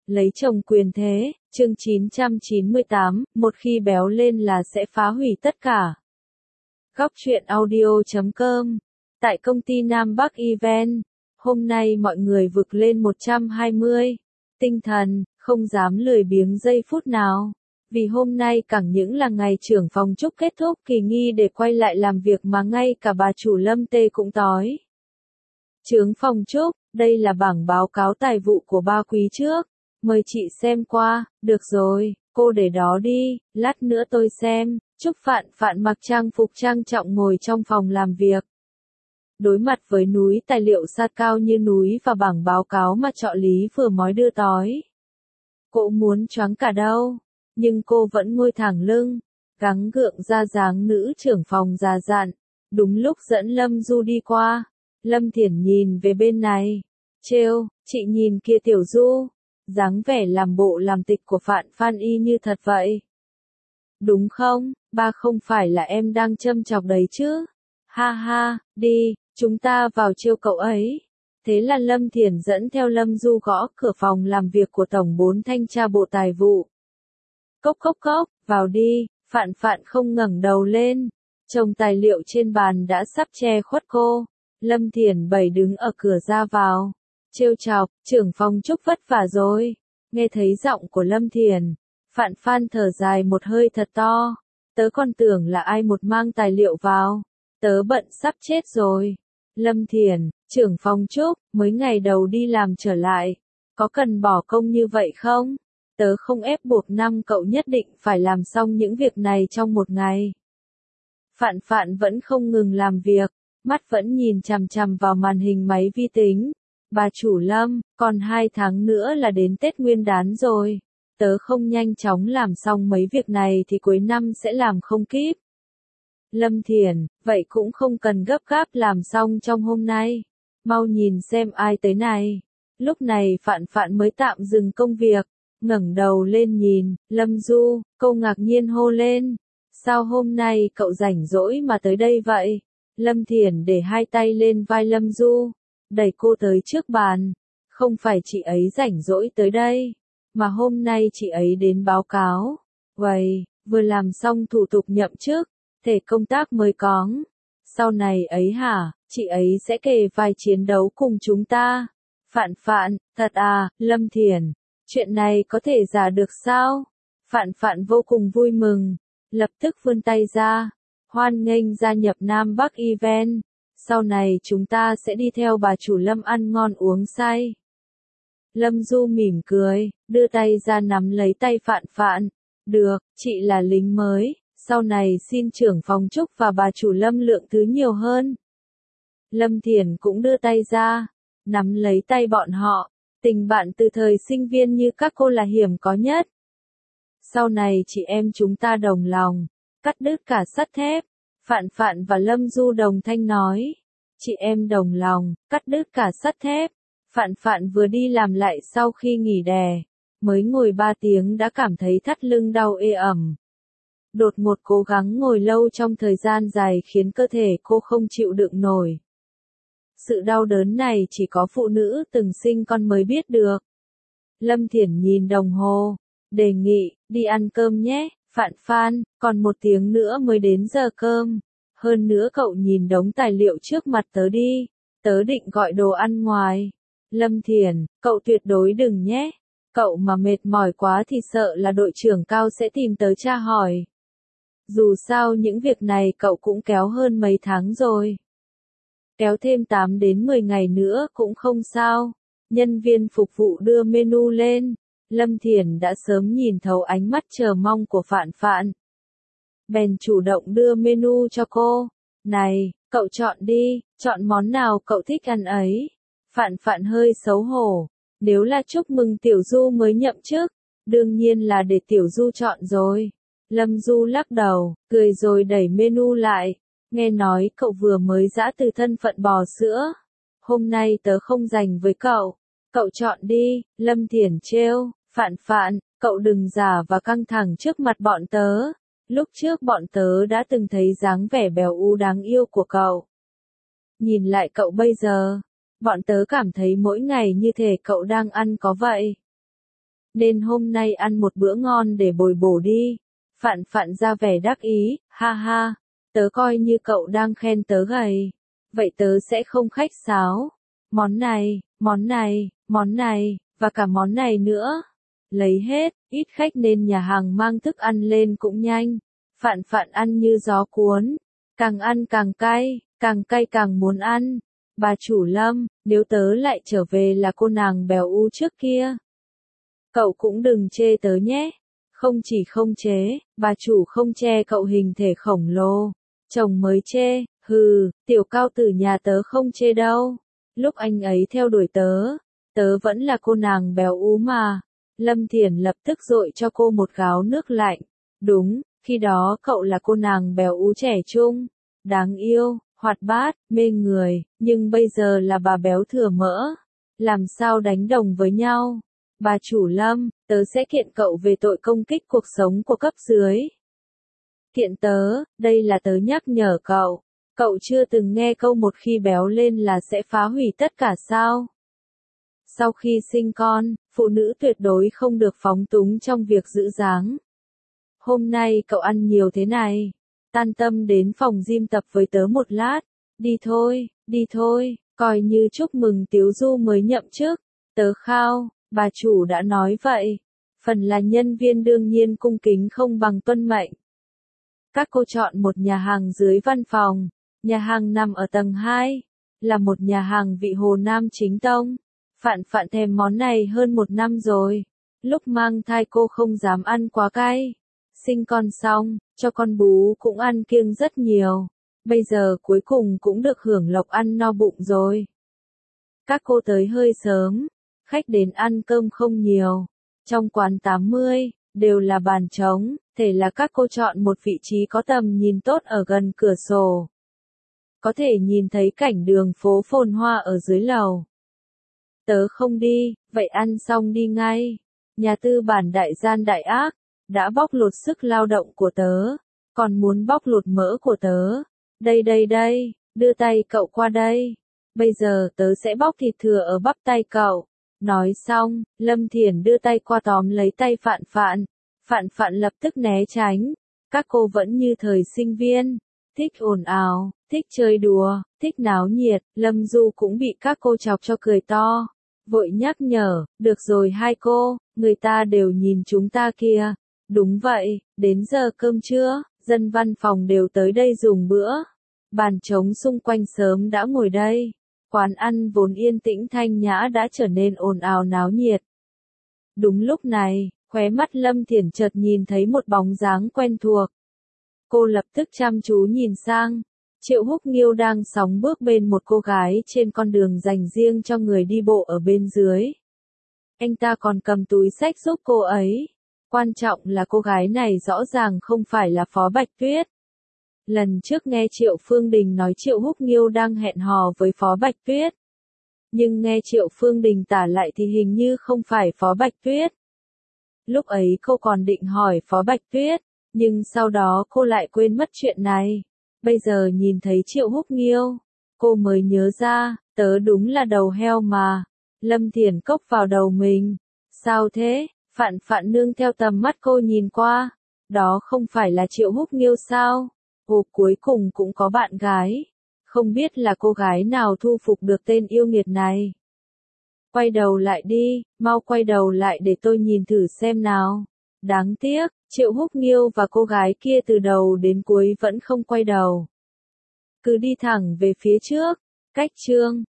Lấy chồng quyền thế, chương 998, một khi béo lên là sẽ phá hủy tất cả. Góc truyện audio.com. Tại công ty Nam Bắc Event, hôm nay mọi người vực lên 120. Tinh thần, không dám lười biếng giây phút nào. Vì hôm nay chẳng những là ngày trưởng phòng Trúc kết thúc kỳ nghi để quay lại làm việc mà ngay cả bà chủ Lâm Tê cũng đói. Chướng phòng Trúc, đây là bảng báo cáo tài vụ của 3 quý trước. Mời chị xem qua, được rồi, cô để đó đi, lát nữa tôi xem. Trúc Phạn mặc trang phục trang trọng ngồi trong phòng làm việc. Đối mặt với núi tài liệu sa cao như núi và bảng báo cáo mà trợ lý vừa mới đưa tới. Cô muốn choáng cả đâu, nhưng cô vẫn ngồi thẳng lưng, gắng gượng ra dáng nữ trưởng phòng già dặn. Đúng lúc dẫn Lâm Du đi qua, Lâm Thiển nhìn về bên này. Trêu, chị nhìn kia Tiểu Du, dáng vẻ làm bộ làm tịch của Phan y như thật vậy. Đúng không, ba không phải là em đang châm chọc đấy chứ. Ha ha, đi, chúng ta vào trêu cậu ấy. Thế là Lâm Thiển dẫn theo Lâm Du gõ cửa phòng làm việc của Tổng 4 Thanh tra Bộ Tài vụ. Cốc cốc cốc, vào đi. Phạn không ngẩng đầu lên. Chồng tài liệu trên bàn đã sắp che khuất cô. Lâm Thiển bày đứng ở cửa ra vào. Trêu chọc, trưởng phòng Trúc vất vả rồi. Nghe thấy giọng của Lâm Thiển, Phan thở dài một hơi thật to. Tớ còn tưởng là ai một mang tài liệu vào. Tớ bận sắp chết rồi. Lâm Thiển, trưởng phòng Trúc, mới ngày đầu đi làm trở lại. Có cần bỏ công như vậy không? Tớ không ép buộc cậu nhất định phải làm xong những việc này trong một ngày. Phạn vẫn không ngừng làm việc, mắt vẫn nhìn chằm chằm vào màn hình máy vi tính. Bà chủ Lâm, còn 2 tháng nữa là đến Tết Nguyên đán rồi. Tớ không nhanh chóng làm xong mấy việc này thì cuối năm sẽ làm không kịp. Lâm Thiển, vậy cũng không cần gấp gáp làm xong trong hôm nay. Mau nhìn xem ai tới này. Lúc này Phạn mới tạm dừng công việc, ngẩng đầu lên nhìn, Lâm Du, cô ngạc nhiên hô lên. Sao hôm nay cậu rảnh rỗi mà tới đây vậy? Lâm Thiển để 2 tay lên vai Lâm Du, đẩy cô tới trước bàn. Không phải chị ấy rảnh rỗi tới đây, mà hôm nay chị ấy đến báo cáo. Vậy, vừa làm xong thủ tục nhậm chức, thể công tác mới có. Sau này ấy hả, chị ấy sẽ kề vai chiến đấu cùng chúng ta. Phạn, thật à, Lâm Thiển, chuyện này có thể giả được sao? Phạn vô cùng vui mừng, lập tức vươn tay ra, hoan nghênh gia nhập Nam Bắc Event. Sau này chúng ta sẽ đi theo bà chủ Lâm ăn ngon uống say. Lâm Du mỉm cười, đưa tay ra nắm lấy tay Phạn. Được, chị là lính mới, sau này xin trưởng phòng Trúc và bà chủ Lâm lượng thứ nhiều hơn. Lâm Thiển cũng đưa tay ra, nắm lấy tay bọn họ. Tình bạn từ thời sinh viên như các cô là hiếm có nhất. Sau này chị em chúng ta đồng lòng, cắt đứt cả sắt thép. Phạn và Lâm Du đồng thanh nói. Chị em đồng lòng, cắt đứt cả sắt thép. Phạn vừa đi làm lại sau khi nghỉ đè. Mới ngồi 3 tiếng đã cảm thấy thắt lưng đau ê ẩm. Đột ngột cố gắng ngồi lâu trong thời gian dài khiến cơ thể cô không chịu đựng nổi. Sự đau đớn này chỉ có phụ nữ từng sinh con mới biết được. Lâm Thiển nhìn đồng hồ, đề nghị, đi ăn cơm nhé. Phan, còn 1 tiếng nữa mới đến giờ cơm. Hơn nữa cậu nhìn đống tài liệu trước mặt tớ đi. Tớ định gọi đồ ăn ngoài. Lâm Thiển, cậu tuyệt đối đừng nhé. Cậu mà mệt mỏi quá thì sợ là đội trưởng Cao sẽ tìm tớ tra hỏi. Dù sao những việc này cậu cũng kéo hơn mấy tháng rồi. Kéo thêm 8 đến 10 ngày nữa cũng không sao. Nhân viên phục vụ đưa menu lên. Lâm Thiển đã sớm nhìn thấu ánh mắt chờ mong của Phạn. Bèn chủ động đưa menu cho cô. Này, cậu chọn đi, chọn món nào cậu thích ăn ấy. Phạn hơi xấu hổ. Nếu là chúc mừng Tiểu Du mới nhậm chức, đương nhiên là để Tiểu Du chọn rồi. Lâm Du lắc đầu, cười rồi đẩy menu lại. Nghe nói cậu vừa mới giã từ thân phận bò sữa. Hôm nay tớ không dành với cậu. Cậu chọn đi. Lâm Thiển trêu. Phạn, cậu đừng giả và căng thẳng trước mặt bọn tớ. Lúc trước bọn tớ đã từng thấy dáng vẻ béo ú đáng yêu của cậu. Nhìn lại cậu bây giờ, bọn tớ cảm thấy mỗi ngày như thể cậu đang ăn có vậy. nên hôm nay ăn một bữa ngon để bồi bổ đi. Phạn Phạn ra vẻ đắc ý, ha ha, tớ coi như cậu đang khen tớ gầy. Vậy tớ sẽ không khách sáo. Món này, món này, món này, và cả món này nữa. Lấy hết, ít khách nên nhà hàng mang thức ăn lên cũng nhanh. Phạn Phạn ăn như gió cuốn. Càng ăn càng cay càng muốn ăn. Bà chủ Lâm, nếu tớ lại trở về là cô nàng béo u trước kia. Cậu cũng đừng chê tớ nhé. Không chỉ không chế, bà chủ không che cậu hình thể khổng lồ. Chồng mới chê, hừ, tiểu cao tử nhà tớ không chê đâu. Lúc anh ấy theo đuổi tớ, tớ vẫn là cô nàng béo ú mà. Lâm Thiển lập tức dội cho cô một gáo nước lạnh. Đúng, khi đó cậu là cô nàng béo ú trẻ trung, đáng yêu, hoạt bát, mê người, nhưng bây giờ là bà béo thừa mỡ. Làm sao đánh đồng với nhau? Bà chủ Lâm, tớ sẽ kiện cậu về tội công kích cuộc sống của cấp dưới. Kiện tớ, đây là tớ nhắc nhở cậu. Cậu chưa từng nghe câu một khi béo lên là sẽ phá hủy tất cả sao? Sau khi sinh con, phụ nữ tuyệt đối không được phóng túng trong việc giữ dáng. Hôm nay cậu ăn nhiều thế này. Tan tâm đến phòng gym tập với tớ một lát. Đi thôi, coi như chúc mừng Tiếu Du mới nhậm chức. Tớ khao, bà chủ đã nói vậy. Phần là nhân viên đương nhiên cung kính không bằng tuân mệnh. Các cô chọn một nhà hàng dưới văn phòng. Nhà hàng nằm ở tầng 2. Là một nhà hàng vị Hồ Nam chính tông. Phạn Phạn thèm món này hơn 1 năm rồi. Lúc mang thai cô không dám ăn quá cay. Sinh con xong, cho con bú cũng ăn kiêng rất nhiều. Bây giờ cuối cùng cũng được hưởng lộc ăn no bụng rồi. Các cô tới hơi sớm. Khách đến ăn cơm không nhiều. Trong quán 80, đều là bàn trống. Thể là các cô chọn một vị trí có tầm nhìn tốt ở gần cửa sổ. Có thể nhìn thấy cảnh đường phố phồn hoa ở dưới lầu. Tớ không đi, vậy ăn xong đi ngay. Nhà tư bản đại gian đại ác, đã bóc lột sức lao động của tớ, còn muốn bóc lột mỡ của tớ. Đây, đưa tay cậu qua đây. Bây giờ tớ sẽ bóc thịt thừa ở bắp tay cậu. Nói xong, Lâm Thiển đưa tay qua tóm lấy tay Phạn Phạn. Phạn Phạn lập tức né tránh. Các cô vẫn như thời sinh viên, thích ồn ào, thích chơi đùa, thích náo nhiệt. Lâm Du cũng bị các cô chọc cho cười to. Vội nhắc nhở, được rồi hai cô, người ta đều nhìn chúng ta kìa. Đúng vậy, đến giờ cơm trưa, dân văn phòng đều tới đây dùng bữa. Bàn trống xung quanh sớm đã ngồi đây. Quán ăn vốn yên tĩnh thanh nhã đã trở nên ồn ào náo nhiệt. Đúng lúc này, khóe mắt Lâm Thiển chợt nhìn thấy một bóng dáng quen thuộc. Cô lập tức chăm chú nhìn sang. Triệu Húc Nghiêu đang sóng bước bên một cô gái trên con đường dành riêng cho người đi bộ ở bên dưới. Anh ta còn cầm túi xách giúp cô ấy. Quan trọng là cô gái này rõ ràng không phải là Phó Bạch Tuyết. Lần trước nghe Triệu Phương Đình nói Triệu Húc Nghiêu đang hẹn hò với Phó Bạch Tuyết. Nhưng nghe Triệu Phương Đình tả lại thì hình như không phải Phó Bạch Tuyết. Lúc ấy cô còn định hỏi Phó Bạch Tuyết, nhưng sau đó cô lại quên mất chuyện này. Bây giờ nhìn thấy Triệu Húc Nghiêu, cô mới nhớ ra, tớ đúng là đầu heo mà. Lâm Thiển cốc vào đầu mình. Sao thế? Phạn Phạn nương theo tầm mắt cô nhìn qua. Đó không phải là Triệu Húc Nghiêu sao? Ồ, cuối cùng cũng có bạn gái. Không biết là cô gái nào thu phục được tên yêu nghiệt này. Quay đầu lại đi, mau quay đầu lại để tôi nhìn thử xem nào. Đáng tiếc, Triệu Húc Nghiêu và cô gái kia từ đầu đến cuối vẫn không quay đầu. Cứ đi thẳng về phía trước. Cách chương